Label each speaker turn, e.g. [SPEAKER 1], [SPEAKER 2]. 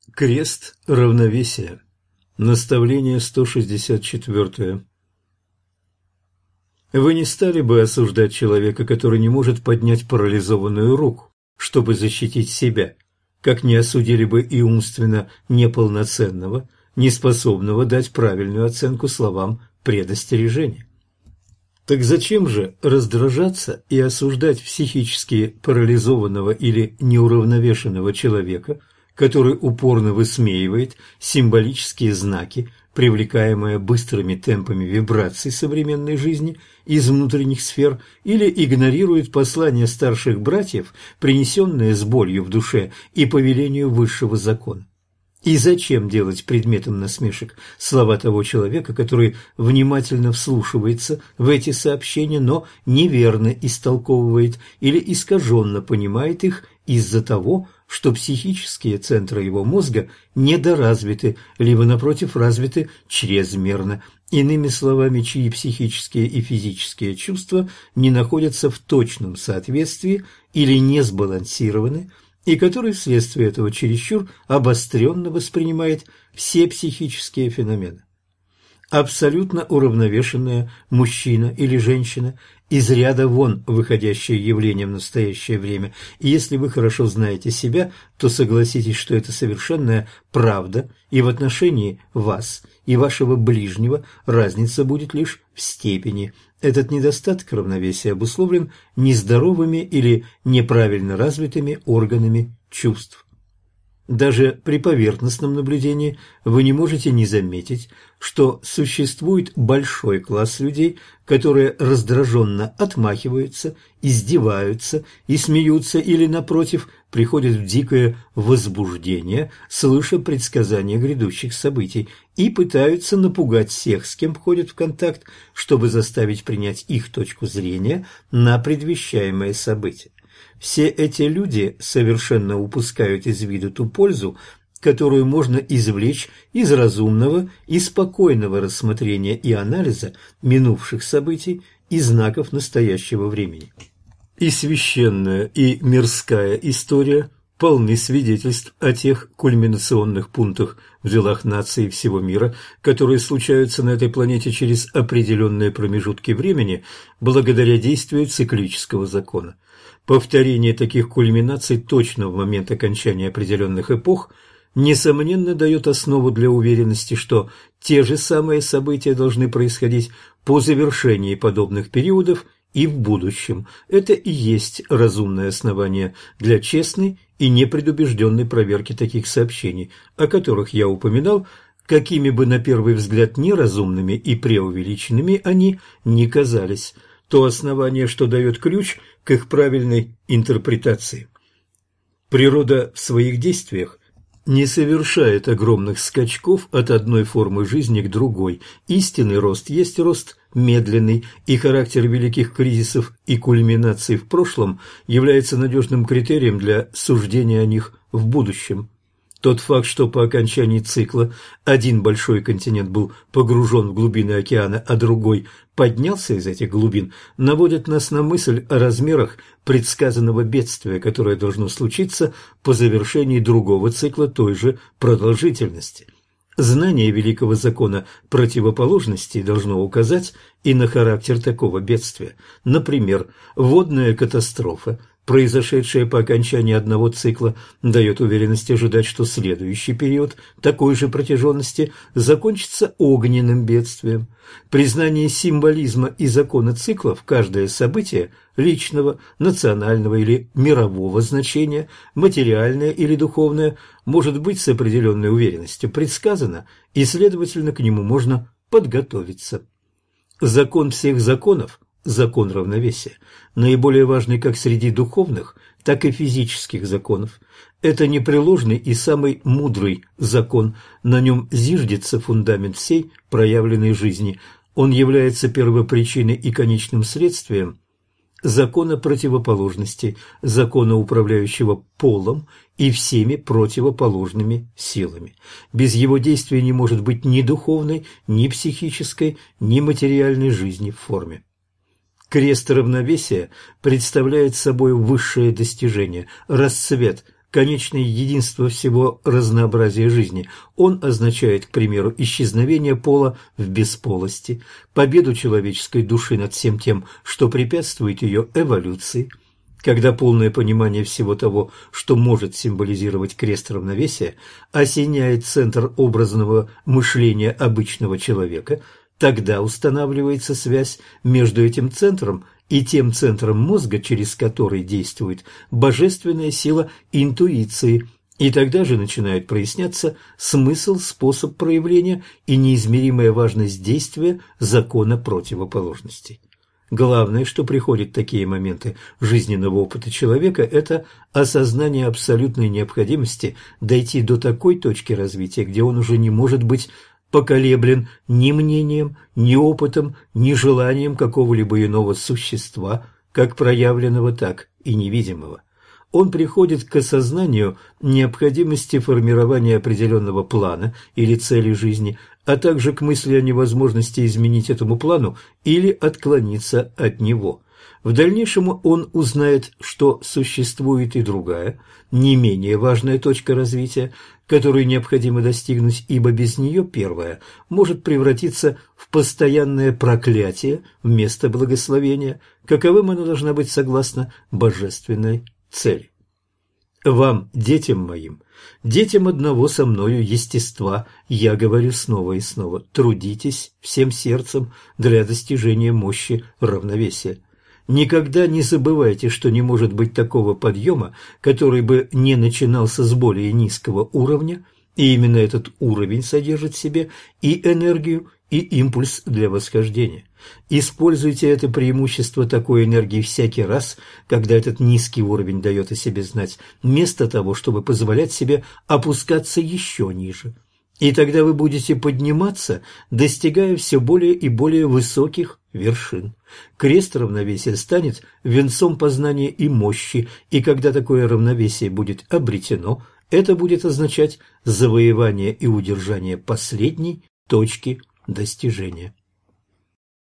[SPEAKER 1] Крест равновесия. Наставление 164. Вы не стали бы осуждать человека, который не может поднять парализованную руку, чтобы защитить себя, как не осудили бы и умственно неполноценного, неспособного дать правильную оценку словам предостережения. Так зачем же раздражаться и осуждать психически парализованного или неуравновешенного человека, который упорно высмеивает символические знаки, привлекаемые быстрыми темпами вибраций современной жизни из внутренних сфер, или игнорирует послания старших братьев, принесенные с болью в душе и по велению высшего закона? И зачем делать предметом насмешек слова того человека, который внимательно вслушивается в эти сообщения, но неверно истолковывает или искаженно понимает их из-за того, что психические центры его мозга недоразвиты, либо, напротив, развиты чрезмерно, иными словами, чьи психические и физические чувства не находятся в точном соответствии или не сбалансированы, и который вследствие этого чересчур обостренно воспринимает все психические феномены. Абсолютно уравновешенная мужчина или женщина, из ряда вон выходящее явление в настоящее время, и если вы хорошо знаете себя, то согласитесь, что это совершенная правда, и в отношении вас и вашего ближнего разница будет лишь в степени. Этот недостаток равновесия обусловлен нездоровыми или неправильно развитыми органами чувств. Даже при поверхностном наблюдении вы не можете не заметить, что существует большой класс людей, которые раздраженно отмахиваются, издеваются и смеются или, напротив, приходят в дикое возбуждение, слыша предсказания грядущих событий, и пытаются напугать всех, с кем входят в контакт, чтобы заставить принять их точку зрения на предвещаемое событие. Все эти люди совершенно упускают из виду ту пользу, которую можно извлечь из разумного и спокойного рассмотрения и анализа минувших событий и знаков настоящего времени. И священная, и мирская история полны свидетельств о тех кульминационных пунктах в делах наций всего мира, которые случаются на этой планете через определенные промежутки времени благодаря действию циклического закона. Повторение таких кульминаций точно в момент окончания определенных эпох несомненно дает основу для уверенности, что те же самые события должны происходить по завершении подобных периодов и в будущем. Это и есть разумное основание для честной и непредубежденной проверки таких сообщений, о которых я упоминал, какими бы на первый взгляд неразумными и преувеличенными они ни казались. То основание, что дает ключ к их правильной интерпретации. Природа в своих действиях не совершает огромных скачков от одной формы жизни к другой. Истинный рост есть рост медленный, и характер великих кризисов и кульминаций в прошлом является надежным критерием для суждения о них в будущем. Тот факт, что по окончании цикла один большой континент был погружен в глубины океана, а другой поднялся из этих глубин, наводит нас на мысль о размерах предсказанного бедствия, которое должно случиться по завершении другого цикла той же продолжительности. Знание великого закона противоположностей должно указать и на характер такого бедствия. Например, водная катастрофа, произошедшее по окончании одного цикла, дает уверенность ожидать, что следующий период такой же протяженности закончится огненным бедствием. Признание символизма и закона циклов каждое событие личного, национального или мирового значения, материальное или духовное, может быть с определенной уверенностью предсказано, и, следовательно, к нему можно подготовиться. Закон всех законов – закон равновесия, наиболее важный как среди духовных, так и физических законов. Это непреложный и самый мудрый закон, на нем зиждется фундамент всей проявленной жизни. Он является первопричиной и конечным следствием закона противоположностей, закона, управляющего полом и всеми противоположными силами. Без его действия не может быть ни духовной, ни психической, ни материальной жизни в форме. Крест равновесия представляет собой высшее достижение, расцвет конечное единство всего разнообразия жизни. Он означает, к примеру, исчезновение пола в бесполости, победу человеческой души над всем тем, что препятствует ее эволюции. Когда полное понимание всего того, что может символизировать крест равновесия, осеняет центр образного мышления обычного человека, тогда устанавливается связь между этим центром и тем центром мозга, через который действует божественная сила интуиции, и тогда же начинает проясняться смысл, способ проявления и неизмеримая важность действия закона противоположностей. Главное, что приходит в такие моменты жизненного опыта человека, это осознание абсолютной необходимости дойти до такой точки развития, где он уже не может быть поколеблен ни мнением, ни опытом, ни желанием какого-либо иного существа, как проявленного, так и невидимого. Он приходит к осознанию необходимости формирования определенного плана или цели жизни, а также к мысли о невозможности изменить этому плану или отклониться от него. В дальнейшем он узнает, что существует и другая, не менее важная точка развития, которую необходимо достигнуть, ибо без нее первая может превратиться в постоянное проклятие вместо благословения, каковым оно должна быть согласно божественной цели. Вам, детям моим, детям одного со мною естества, я говорю снова и снова: трудитесь всем сердцем для достижения мощи равновесия. Никогда не забывайте, что не может быть такого подъема, который бы не начинался с более низкого уровня, и именно этот уровень содержит в себе и энергию, и импульс для восхождения. Используйте это преимущество такой энергии всякий раз, когда этот низкий уровень дает о себе знать, вместо того, чтобы позволять себе опускаться еще ниже. И тогда вы будете подниматься, достигая все более и более высоких вершин. Крест равновесия станет венцом познания и мощи, и когда такое равновесие будет обретено, это будет означать завоевание и удержание последней точки достижения.